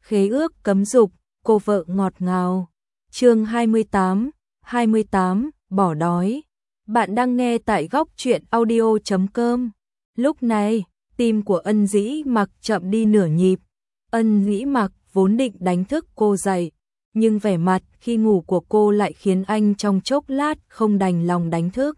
Khế ước cấm dục, cô vợ ngọt ngào. Chương 28, bỏ đói. Bạn đang nghe tại góc truyện audio.com. Lúc này, tim của Ân Dĩ Mặc chậm đi nửa nhịp. Ân Dĩ Mặc vốn định đánh thức cô dậy, nhưng vẻ mặt khi ngủ của cô lại khiến anh trong chốc lát không đành lòng đánh thức.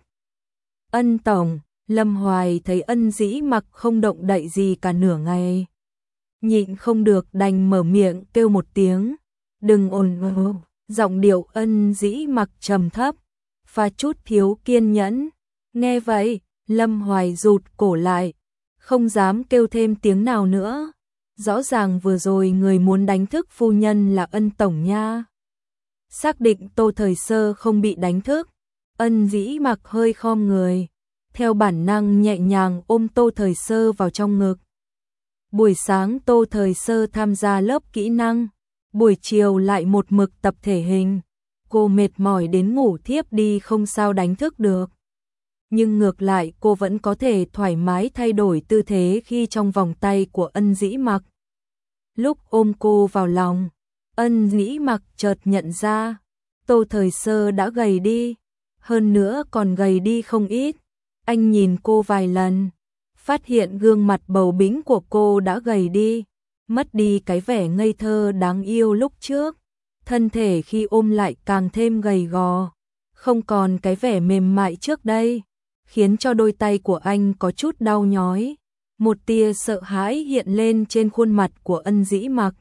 Ân tổng, Lâm Hoài thấy Ân Dĩ Mặc không động đậy gì cả nửa ngày. Nhịn không được đành mở miệng kêu một tiếng. Đừng ồn ào. Giọng điệu Ân Dĩ Mặc trầm thấp, pha chút thiếu kiên nhẫn. Nghe vậy, Lâm Hoài rụt cổ lại, không dám kêu thêm tiếng nào nữa. Rõ ràng vừa rồi người muốn đánh thức phu nhân là Ân tổng nha. Xác định Tô Thời Sơ không bị đánh thức, Ân Dĩ Mặc hơi khom người, theo bản năng nhẹ nhàng ôm Tô Thời Sơ vào trong ngực. Buổi sáng Tô Thời Sơ tham gia lớp kỹ năng, buổi chiều lại một mực tập thể hình. Cô mệt mỏi đến ngủ thiếp đi không sao đánh thức được. Nhưng ngược lại cô vẫn có thể thoải mái thay đổi tư thế khi trong vòng tay của Ân Dĩ Mặc. Lúc ôm cô vào lòng, Ân Dĩ Mặc chợt nhận ra, Tô Thời Sơ đã gầy đi, hơn nữa còn gầy đi không ít. Anh nhìn cô vài lần, phát hiện gương mặt bầu bĩnh của cô đã gầy đi, mất đi cái vẻ ngây thơ đáng yêu lúc trước. Thân thể khi ôm lại càng thêm gầy gò, không còn cái vẻ mềm mại trước đây, khiến cho đôi tay của anh có chút đau nhói. Một tia sợ hãi hiện lên trên khuôn mặt của Ân Dĩ Mặc.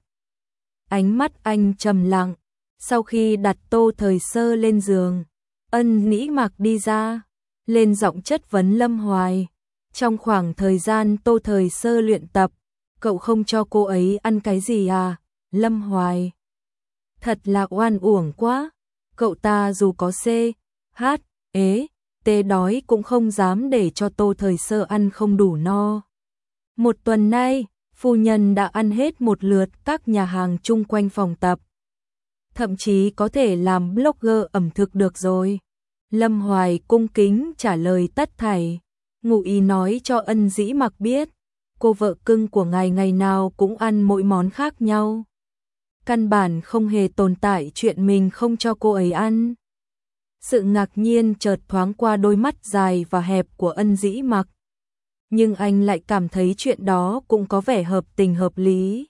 Ánh mắt anh trầm lặng, sau khi đặt Tô Thời Sơ lên giường, Ân Dĩ Mặc đi ra, lên giọng chất vấn Lâm Hoài. Trong khoảng thời gian Tô Thời Sơ luyện tập, cậu không cho cô ấy ăn cái gì à, Lâm Hoài? Thật là oan uổng quá, cậu ta dù có C, H, ế, T đói cũng không dám để cho Tô Thời Sơ ăn không đủ no. Một tuần nay, phu nhân đã ăn hết một lượt các nhà hàng chung quanh phòng tập. Thậm chí có thể làm blogger ẩm thực được rồi. Lâm Hoài cung kính trả lời tất thảy, ngụ ý nói cho Ân Dĩ Mặc biết, cô vợ cưng của ngài ngày nào cũng ăn mỗi món khác nhau. Căn bản không hề tồn tại chuyện mình không cho cô ấy ăn. Sự ngạc nhiên chợt thoáng qua đôi mắt dài và hẹp của Ân Dĩ Mặc. Nhưng anh lại cảm thấy chuyện đó cũng có vẻ hợp tình hợp lý.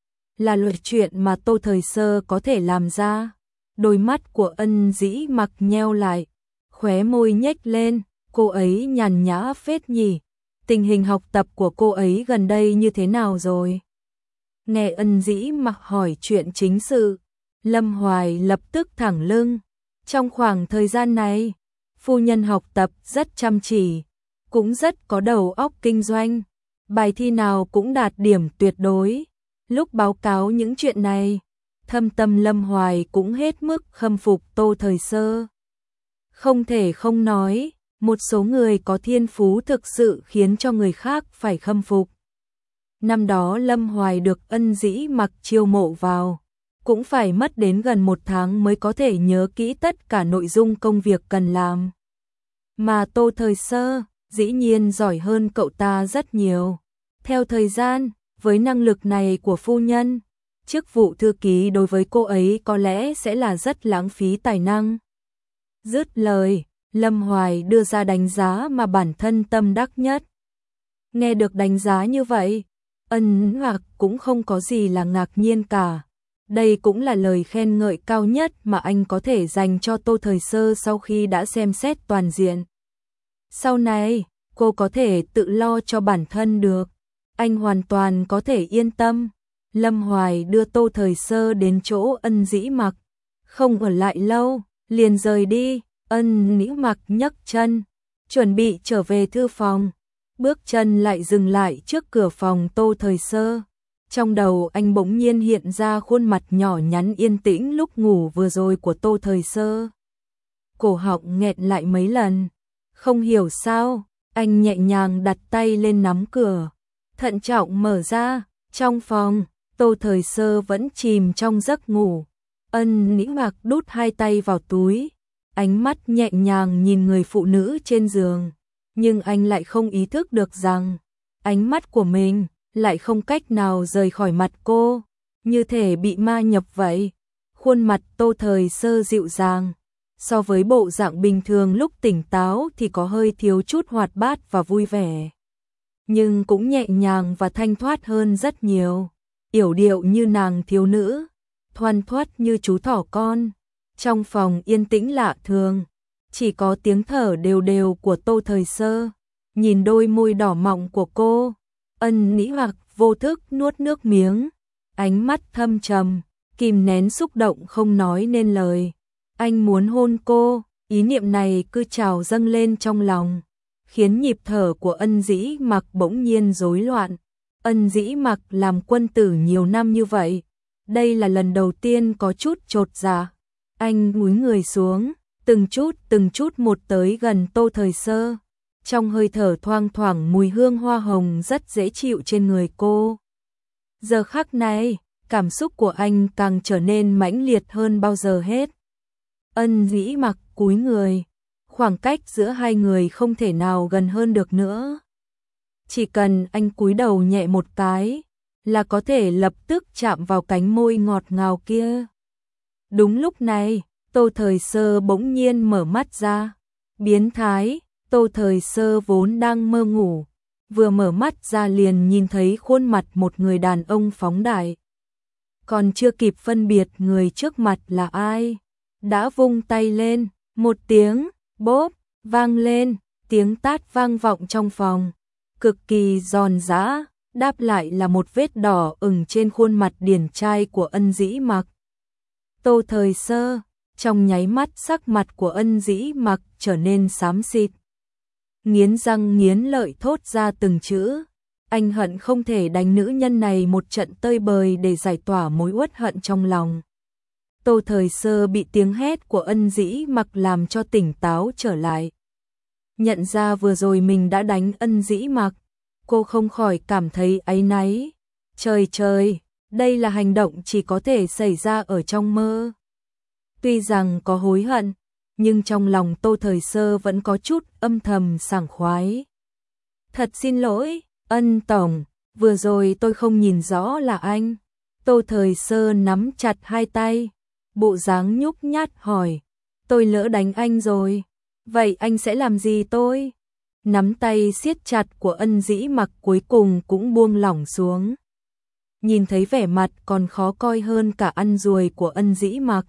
Là luật chuyện mà Tô Thời Sơ có thể làm ra. Đôi mắt của Ân Dĩ Mặc nheo lại, khóe môi nhếch lên, cô ấy nhàn nhã phết nhỉ. Tình hình học tập của cô ấy gần đây như thế nào rồi? Nghe Ân Dĩ Mặc hỏi chuyện chính sự, Lâm Hoài lập tức thẳng lưng. Trong khoảng thời gian này, phu nhân học tập rất chăm chỉ, cũng rất có đầu óc kinh doanh, bài thi nào cũng đạt điểm tuyệt đối. Lúc báo cáo những chuyện này, thâm tâm Lâm Hoài cũng hết mức khâm phục Tô Thời Sơ. Không thể không nói, một số người có thiên phú thực sự khiến cho người khác phải khâm phục. Năm đó Lâm Hoài được Ân Dĩ Mặc chiêu mộ vào, cũng phải mất đến gần 1 tháng mới có thể nhớ kỹ tất cả nội dung công việc cần làm. Mà Tô Thời Sơ, dĩ nhiên giỏi hơn cậu ta rất nhiều. Theo thời gian, với năng lực này của phu nhân, chức vụ thư ký đối với cô ấy có lẽ sẽ là rất lãng phí tài năng. Dứt lời, Lâm Hoài đưa ra đánh giá mà bản thân tâm đắc nhất. Nghe được đánh giá như vậy, Ân Ngạc cũng không có gì là ngạc nhiên cả. Đây cũng là lời khen ngợi cao nhất mà anh có thể dành cho Tô Thời Sơ sau khi đã xem xét toàn diện. Sau này, cô có thể tự lo cho bản thân được. Anh hoàn toàn có thể yên tâm. Lâm Hoài đưa Tô Thời Sơ đến chỗ Ân Dĩ Mặc. Không ở lại lâu, liền rời đi. Ân Dĩ Mặc nhấc chân, chuẩn bị trở về thư phòng. Bước chân lại dừng lại trước cửa phòng Tô Thời Sơ. Trong đầu anh bỗng nhiên hiện ra khuôn mặt nhỏ nhắn yên tĩnh lúc ngủ vừa rồi của Tô Thời Sơ. Cổ họng nghẹn lại mấy lần. Không hiểu sao, anh nhẹ nhàng đặt tay lên nắm cửa, thận trọng mở ra. Trong phòng, Tô Thời Sơ vẫn chìm trong giấc ngủ. Ân Dĩ Mặc đút 2 tay vào túi, ánh mắt nhẹ nhàng nhìn người phụ nữ trên giường. Nhưng anh lại không ý thức được rằng ánh mắt của mình lại không cách nào rời khỏi mặt cô. như thể bị ma nhập vậy. Khuôn mặt Tô Thời Sơ dịu dàng, so với bộ dạng bình thường lúc tỉnh táo thì có hơi thiếu chút hoạt bát và vui vẻ, nhưng cũng nhẹ nhàng và thanh thoát hơn rất nhiều. Yểu điệu như nàng thiếu nữ, thoăn thoắt như chú thỏ con. Trong phòng yên tĩnh lạ thường, chỉ có tiếng thở đều đều của Tô Thời Sơ. Nhìn đôi môi đỏ mọng của cô, Ân Nĩ Mặc vô thức nuốt nước miếng, ánh mắt thâm trầm, kìm nén xúc động không nói nên lời. Anh muốn hôn cô, ý niệm này cứ trào dâng lên trong lòng, khiến nhịp thở của Ân Dĩ Mặc bỗng nhiên rối loạn. Ân Dĩ Mặc làm quân tử nhiều năm như vậy, đây là lần đầu tiên có chút chột dạ. Anh cúi người xuống, từng chút một tới gần Tô Thời Sơ. Trong hơi thở thoang thoảng mùi hương hoa hồng rất dễ chịu trên người cô. Giờ khắc này, cảm xúc của anh càng trở nên mãnh liệt hơn bao giờ hết. Ân Dĩ Mặc cúi người, khoảng cách giữa hai người không thể nào gần hơn được nữa. Chỉ cần anh cúi đầu nhẹ một cái, là có thể lập tức chạm vào cánh môi ngọt ngào kia. Đúng lúc này, Tô Thời Sơ bỗng nhiên mở mắt ra. Biến thái, Tô Thời Sơ vốn đang mơ ngủ, vừa mở mắt ra liền nhìn thấy khuôn mặt một người đàn ông phóng đại. Còn chưa kịp phân biệt người trước mặt là ai, đã vung tay lên, một tiếng bốp vang lên, tiếng tát vang vọng trong phòng, cực kỳ giòn giã, đáp lại là một vết đỏ ửng trên khuôn mặt điển trai của Ân Dĩ Mặc. Tô Thời Sơ, trong nháy mắt sắc mặt của Ân Dĩ Mặc trở nên xám xịt. Nghiến răng nghiến lợi thốt ra từng chữ, anh hận không thể đánh nữ nhân này một trận tơi bời để giải tỏa mối uất hận trong lòng. Tô Thời Sơ bị tiếng hét của Ân Dĩ Mặc làm cho tỉnh táo trở lại. Nhận ra vừa rồi mình đã đánh Ân Dĩ Mặc, cô không khỏi cảm thấy áy náy. Trời trời, đây là hành động chỉ có thể xảy ra ở trong mơ. Tuy rằng có hối hận, nhưng trong lòng Tô Thời Sơ vẫn có chút âm thầm sảng khoái. Thật xin lỗi, Ân tổng, vừa rồi tôi không nhìn rõ là anh. Tô Thời Sơ nắm chặt hai tay, bộ dáng nhút nhát hỏi, tôi lỡ đánh anh rồi, vậy anh sẽ làm gì tôi? Nắm tay siết chặt của Ân Dĩ Mặc cuối cùng cũng buông lỏng xuống. Nhìn thấy vẻ mặt còn khó coi hơn cả ăn ruồi của Ân Dĩ Mặc,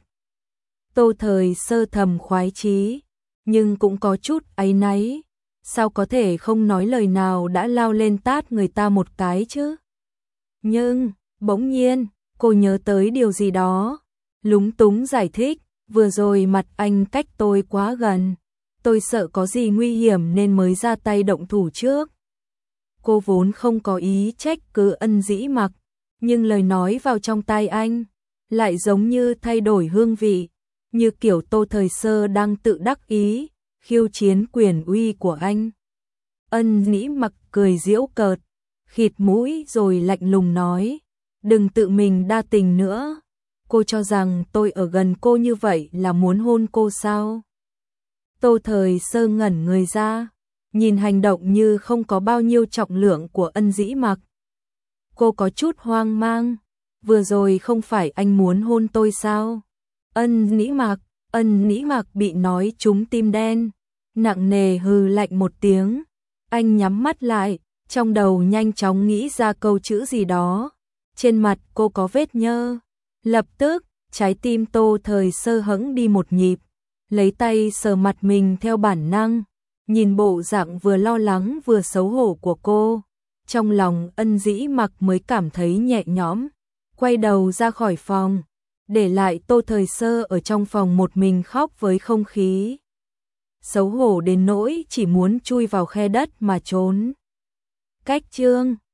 Tô Thời Sơ thầm khoái chí, nhưng cũng có chút áy náy. Sao có thể không nói lời nào đã lao lên tát người ta một cái chứ? Nhưng, bỗng nhiên, cô nhớ tới điều gì đó, lúng túng giải thích, vừa rồi mặt anh cách tôi quá gần, tôi sợ có gì nguy hiểm nên mới ra tay động thủ trước. Cô vốn không có ý trách cứ Ân Dĩ Mặc, nhưng lời nói vào trong tai anh lại giống như thay đổi hương vị, như kiểu Tô Thời Sơ đang tự đắc ý khiêu chiến quyền uy của anh. Ân Dĩ Mặc cười giễu cợt, khịt mũi rồi lạnh lùng nói, đừng tự mình đa tình nữa. Cô cho rằng tôi ở gần cô như vậy là muốn hôn cô sao? Tô Thời Sơ ngẩn người ra, nhìn hành động như không có bao nhiêu trọng lượng của Ân Dĩ Mặc. Cô có chút hoang mang, vừa rồi không phải anh muốn hôn tôi sao? Ân Dĩ Mặc bị nói trúng tim đen, nặng nề hừ lạnh một tiếng. Anh nhắm mắt lại, trong đầu nhanh chóng nghĩ ra câu chữ gì đó. Trên mặt cô có vết nhơ. Lập tức, trái tim Tô Thời Sơ hững đi một nhịp, lấy tay sờ mặt mình theo bản năng, nhìn bộ dạng vừa lo lắng vừa xấu hổ của cô. Trong lòng Ân Dĩ Mặc mới cảm thấy nhẹ nhõm, quay đầu ra khỏi phòng, để lại Tô Thời Sơ ở trong phòng một mình khóc với không khí. Xấu hổ đến nỗi chỉ muốn chui vào khe đất mà trốn. Cách chương